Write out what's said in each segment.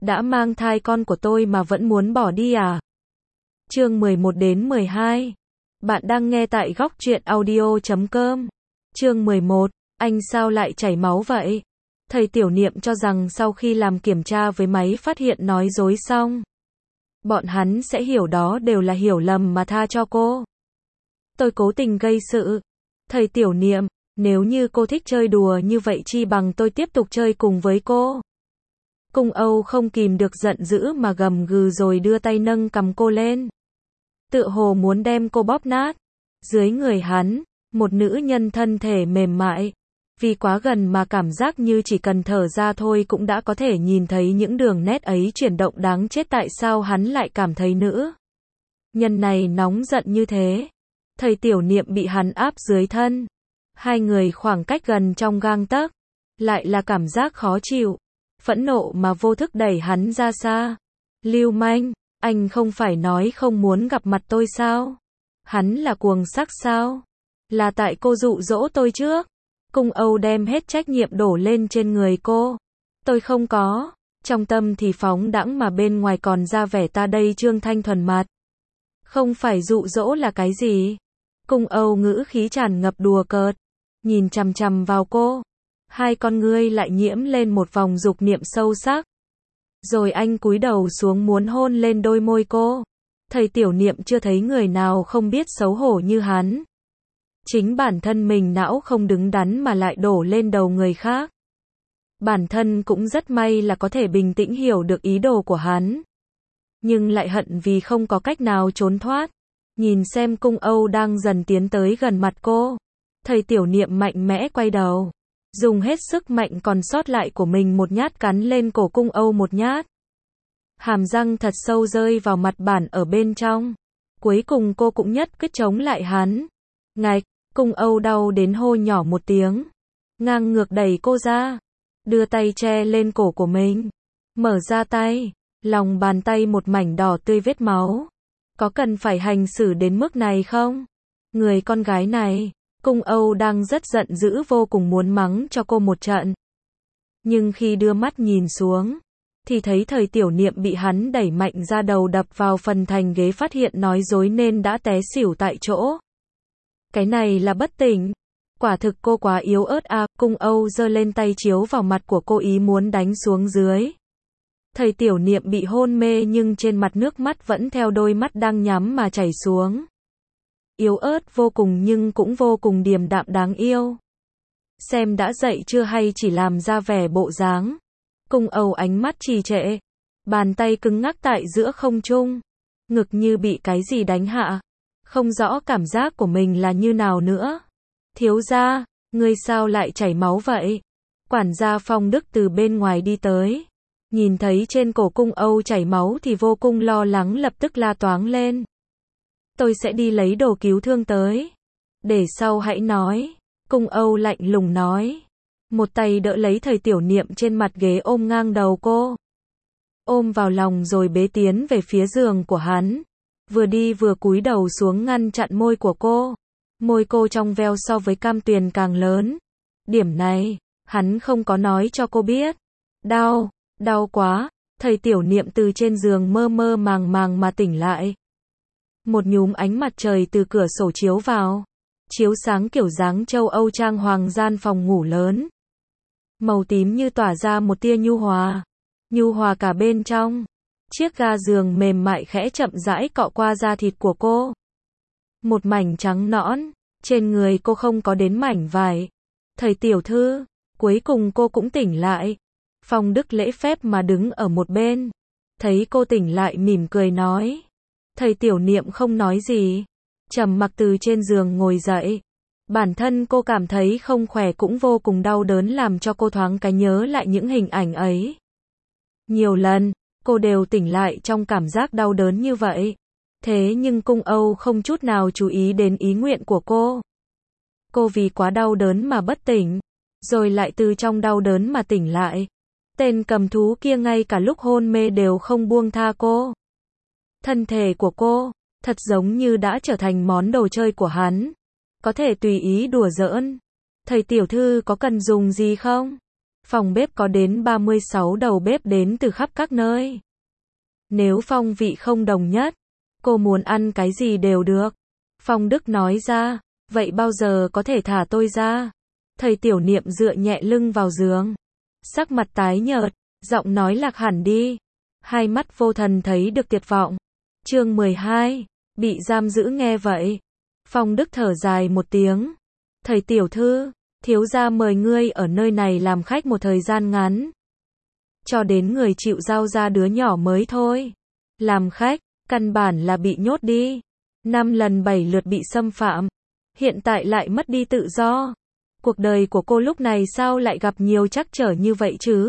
đã mang thai con của tôi mà vẫn muốn bỏ đi à? Chương 11 đến 12. Bạn đang nghe tại góc truyện audio.com. Chương 11, anh sao lại chảy máu vậy? Thầy Tiểu Niệm cho rằng sau khi làm kiểm tra với máy phát hiện nói dối xong, bọn hắn sẽ hiểu đó đều là hiểu lầm mà tha cho cô. Tôi cố tình gây sự. Thầy Tiểu Niệm, nếu như cô thích chơi đùa như vậy chi bằng tôi tiếp tục chơi cùng với cô. Cung Âu không kìm được giận dữ mà gầm gừ rồi đưa tay nâng cầm cô lên, tựa hồ muốn đem cô bóp nát. Dưới người hắn, một nữ nhân thân thể mềm mại, vì quá gần mà cảm giác như chỉ cần thở ra thôi cũng đã có thể nhìn thấy những đường nét ấy chuyển động đáng chết. Tại sao hắn lại cảm thấy nữ nhân này nóng giận như thế? Thầy Tiểu Niệm bị hắn áp dưới thân, hai người khoảng cách gần trong gang tấc, lại là cảm giác khó chịu, phẫn nộ mà vô thức đẩy hắn ra xa. Lưu manh, anh không phải nói không muốn gặp mặt tôi sao? Hắn là cuồng sắc sao? Là tại cô dụ dỗ tôi trước. Cung Âu đem hết trách nhiệm đổ lên trên người cô. Tôi không có. Trong tâm thì phóng đãng mà bên ngoài còn ra vẻ ta đây trương thanh thuần mặt. Không phải dụ dỗ là cái gì? Cung Âu ngữ khí tràn ngập đùa cợt, nhìn chằm chằm vào cô. Hai con ngươi lại nhiễm lên một vòng dục niệm sâu sắc. Rồi anh cúi đầu xuống muốn hôn lên đôi môi cô. Thầy Tiểu Niệm chưa thấy người nào không biết xấu hổ như hắn. Chính bản thân mình não không đứng đắn mà lại đổ lên đầu người khác. Bản thân cũng rất may là có thể bình tĩnh hiểu được ý đồ của hắn, nhưng lại hận vì không có cách nào trốn thoát. Nhìn xem Cung Âu đang dần tiến tới gần mặt cô, thầy Tiểu Niệm mạnh mẽ quay đầu, dùng hết sức mạnh còn sót lại của mình một nhát cắn lên cổ Cung Âu một nhát. Hàm răng thật sâu rơi vào mặt bản ở bên trong. Cuối cùng cô cũng nhất quyết chống lại hắn. Ngạch, Cung Âu đau đến hô nhỏ một tiếng, ngang ngược đẩy cô ra, đưa tay che lên cổ của mình, mở ra tay, lòng bàn tay một mảnh đỏ tươi vết máu. Có cần phải hành xử đến mức này không? Người con gái này, Cung Âu đang rất giận dữ vô cùng muốn mắng cho cô một trận. Nhưng khi đưa mắt nhìn xuống, thì thấy thầy Tiểu Niệm bị hắn đẩy mạnh ra đầu đập vào phần thành ghế, phát hiện nói dối nên đã té xỉu tại chỗ. Cái này là bất tỉnh. Quả thực cô quá yếu ớt à. Cung Âu giơ lên tay chiếu vào mặt của cô ý muốn đánh xuống dưới. Thầy Tiểu Niệm bị hôn mê nhưng trên mặt nước mắt vẫn theo đôi mắt đang nhắm mà chảy xuống. Yếu ớt vô cùng nhưng cũng vô cùng điềm đạm đáng yêu. Xem đã dậy chưa hay chỉ làm ra vẻ bộ dáng. Cung Âu ánh mắt trì trệ, bàn tay cứng ngắc tại giữa không trung, ngực như bị cái gì đánh hạ, không rõ cảm giác của mình là như nào nữa. Thiếu gia, ngươi sao lại chảy máu vậy? Quản gia Phong Đức từ bên ngoài đi tới, nhìn thấy trên cổ Cung Âu chảy máu thì vô cùng lo lắng, lập tức la toáng lên. Tôi sẽ đi lấy đồ cứu thương tới. Để sau hãy nói. Cung Âu lạnh lùng nói. Một tay đỡ lấy thầy Tiểu Niệm trên mặt ghế, ôm ngang đầu cô, ôm vào lòng rồi bế tiến về phía giường của hắn. Vừa đi vừa cúi đầu xuống ngăn chặn môi của cô. Môi cô trong veo so với cam tuyền càng lớn. Điểm này, hắn không có nói cho cô biết. Đau, đau quá. Thầy Tiểu Niệm từ trên giường mơ mơ màng màng mà tỉnh lại. Một nhúm ánh mặt trời từ cửa sổ chiếu vào, chiếu sáng kiểu dáng châu Âu trang hoàng gian phòng ngủ lớn. Màu tím như tỏa ra một tia nhu hòa cả bên trong. Chiếc ga giường mềm mại khẽ chậm rãi cọ qua da thịt của cô. Một mảnh trắng nõn, trên người cô không có đến mảnh vải. Thầy tiểu thư, cuối cùng cô cũng tỉnh lại. Phong Đức lễ phép mà đứng ở một bên, thấy cô tỉnh lại mỉm cười nói. Thầy Tiểu Niệm không nói gì, trầm mặc từ trên giường ngồi dậy. Bản thân cô cảm thấy không khỏe cũng vô cùng đau đớn, làm cho cô thoáng cái nhớ lại những hình ảnh ấy. Nhiều lần, cô đều tỉnh lại trong cảm giác đau đớn như vậy. Thế nhưng Cung Âu không chút nào chú ý đến ý nguyện của cô. Cô vì quá đau đớn mà bất tỉnh, rồi lại từ trong đau đớn mà tỉnh lại. Tên cầm thú kia ngay cả lúc hôn mê đều không buông tha cô. Thân thể của cô, thật giống như đã trở thành món đồ chơi của hắn, có thể tùy ý đùa giỡn. Thầy tiểu thư có cần dùng gì không? Phòng bếp có đến 36 đầu bếp đến từ khắp các nơi. Nếu phong vị không đồng nhất, cô muốn ăn cái gì đều được. Phong Đức nói ra, vậy bao giờ có thể thả tôi ra? Thầy Tiểu Niệm dựa nhẹ lưng vào giường. Sắc mặt tái nhợt, giọng nói lạc hẳn đi. Hai mắt vô thần thấy được tuyệt vọng. Chương 12, bị giam giữ nghe vậy. Phong Đức thở dài một tiếng. Thầy tiểu thư, thiếu gia mời ngươi ở nơi này làm khách một thời gian ngắn. Cho đến người chịu giao ra đứa nhỏ mới thôi. Làm khách, căn bản là bị nhốt đi. 5 lần 7 lượt bị xâm phạm. Hiện tại lại mất đi tự do. Cuộc đời của cô lúc này sao lại gặp nhiều trắc trở như vậy chứ?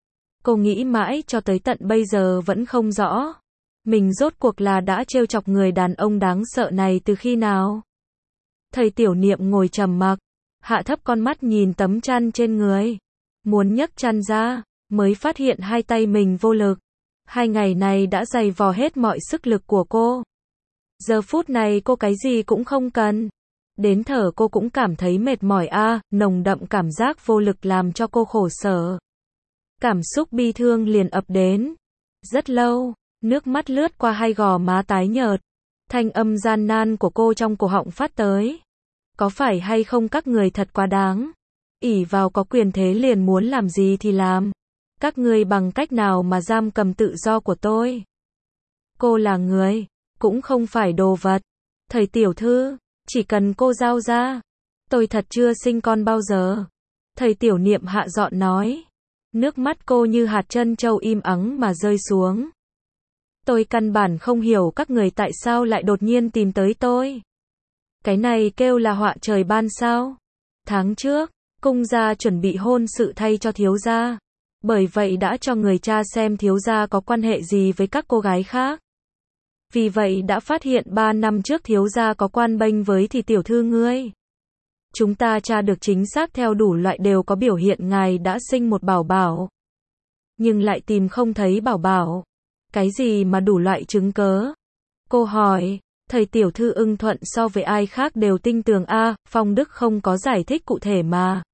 Cô nghĩ mãi cho tới tận bây giờ vẫn không rõ. Mình rốt cuộc là đã trêu chọc người đàn ông đáng sợ này từ khi nào? Thầy Tiểu Niệm ngồi trầm mặc, hạ thấp con mắt nhìn tấm chăn trên người. Muốn nhấc chăn ra, mới phát hiện hai tay mình vô lực. 2 ngày này đã dày vò hết mọi sức lực của cô. Giờ phút này cô cái gì cũng không cần. Đến thở cô cũng cảm thấy mệt mỏi nồng đậm cảm giác vô lực làm cho cô khổ sở. Cảm xúc bi thương liền ập đến. Rất lâu, nước mắt lướt qua hai gò má tái nhợt. Thanh âm gian nan của cô trong cổ họng phát tới. Có phải hay không các người thật quá đáng? Ỷ vào có quyền thế liền muốn làm gì thì làm. Các ngươi bằng cách nào mà giam cầm tự do của tôi? Cô là người, cũng không phải đồ vật. Thầy tiểu thư, chỉ cần cô giao ra, tôi thật chưa sinh con bao giờ. Thầy Tiểu Niệm hạ giọng nói. Nước mắt cô như hạt trân châu im ắng mà rơi xuống. Tôi căn bản không hiểu các người tại sao lại đột nhiên tìm tới tôi. Cái này kêu là họa trời ban sao? Tháng trước, cung gia chuẩn bị hôn sự thay cho thiếu gia. Bởi vậy đã cho người cha xem thiếu gia có quan hệ gì với các cô gái khác. Vì vậy đã phát hiện 3 năm trước thiếu gia có quan bênh với thì tiểu thư ngươi. Chúng ta tra được chính xác theo đủ loại đều có biểu hiện ngài đã sinh một bảo bảo. Nhưng lại tìm không thấy bảo bảo. Cái gì mà đủ loại chứng cớ? Cô hỏi, thầy tiểu thư ưng thuận so với ai khác đều tinh tường Phong Đức không có giải thích cụ thể mà.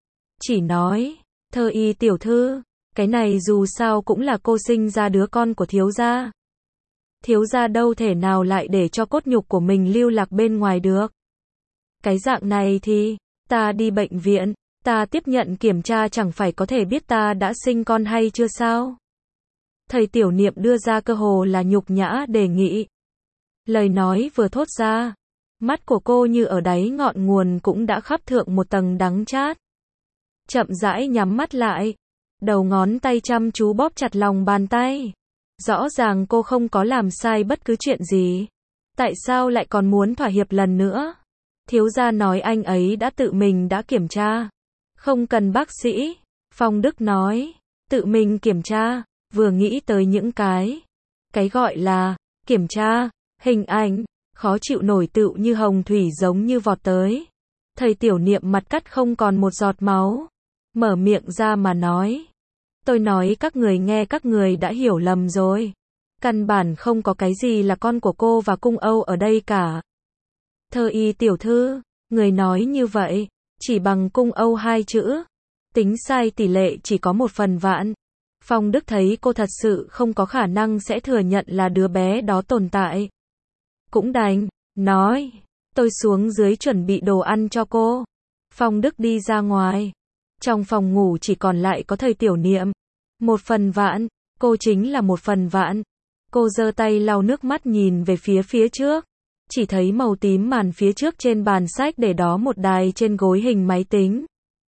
Chỉ nói, thơ y tiểu thư, cái này dù sao cũng là cô sinh ra đứa con của thiếu gia. Thiếu gia đâu thể nào lại để cho cốt nhục của mình lưu lạc bên ngoài được. Cái dạng này thì, ta đi bệnh viện, ta tiếp nhận kiểm tra chẳng phải có thể biết ta đã sinh con hay chưa sao? Thầy Tiểu Niệm đưa ra cơ hồ là nhục nhã đề nghị. Lời nói vừa thốt ra, mắt của cô như ở đáy ngọn nguồn cũng đã khắp thượng một tầng đắng chát. Chậm rãi nhắm mắt lại, đầu ngón tay chăm chú bóp chặt lòng bàn tay. Rõ ràng cô không có làm sai bất cứ chuyện gì. Tại sao lại còn muốn thỏa hiệp lần nữa? Thiếu gia nói anh ấy đã tự mình đã kiểm tra. Không cần bác sĩ. Phong Đức nói, tự mình kiểm tra, vừa nghĩ tới những cái gọi là kiểm tra, hình ảnh, khó chịu nổi tựu như hồng thủy giống như vọt tới. Thầy Tiểu Niệm mặt cắt không còn một giọt máu. Mở miệng ra mà nói. Tôi nói các người nghe các người đã hiểu lầm rồi. Căn bản không có cái gì là con của cô và cung Âu ở đây cả. Thơ y tiểu thư, người nói như vậy, chỉ bằng cung Âu 2 chữ. Tính sai tỷ lệ chỉ có 1/1000. Phong Đức thấy cô thật sự không có khả năng sẽ thừa nhận là đứa bé đó tồn tại. Cũng đành, nói, tôi xuống dưới chuẩn bị đồ ăn cho cô. Phong Đức đi ra ngoài. Trong phòng ngủ chỉ còn lại có thầy Tiểu Niệm. 1/1000, cô chính là 1/1000. Cô giơ tay lau nước mắt nhìn về phía trước. Chỉ thấy màu tím màn phía trước trên bàn sách để đó một đài trên gối hình máy tính.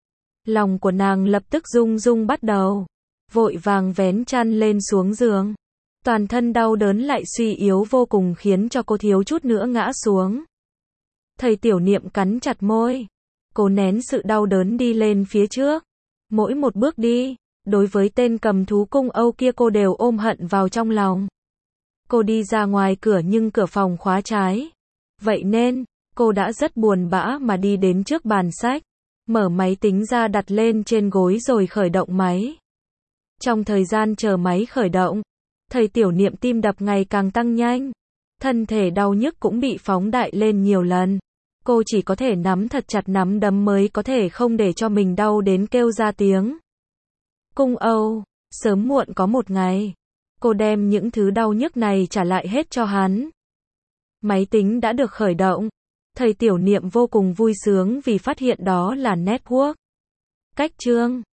Lòng của nàng lập tức rung rung bắt đầu. Vội vàng vén chăn lên xuống giường. Toàn thân đau đớn lại suy yếu vô cùng khiến cho cô thiếu chút nữa ngã xuống. Thầy Tiểu Niệm cắn chặt môi. Cô nén sự đau đớn đi lên phía trước. Mỗi một bước đi, đối với tên cầm thú cung Âu kia cô đều ôm hận vào trong lòng. Cô đi ra ngoài cửa nhưng cửa phòng khóa trái. Vậy nên, cô đã rất buồn bã mà đi đến trước bàn sách. Mở máy tính ra đặt lên trên gối rồi khởi động máy. Trong thời gian chờ máy khởi động, thầy Tiểu Niệm tim đập ngày càng tăng nhanh. Thân thể đau nhức cũng bị phóng đại lên nhiều lần. Cô chỉ có thể nắm thật chặt nắm đấm mới có thể không để cho mình đau đến kêu ra tiếng. Cung Âu, sớm muộn có một ngày, cô đem những thứ đau nhức này trả lại hết cho hắn. Máy tính đã được khởi động. Thầy Tiểu Niệm vô cùng vui sướng vì phát hiện đó là network. Cách chương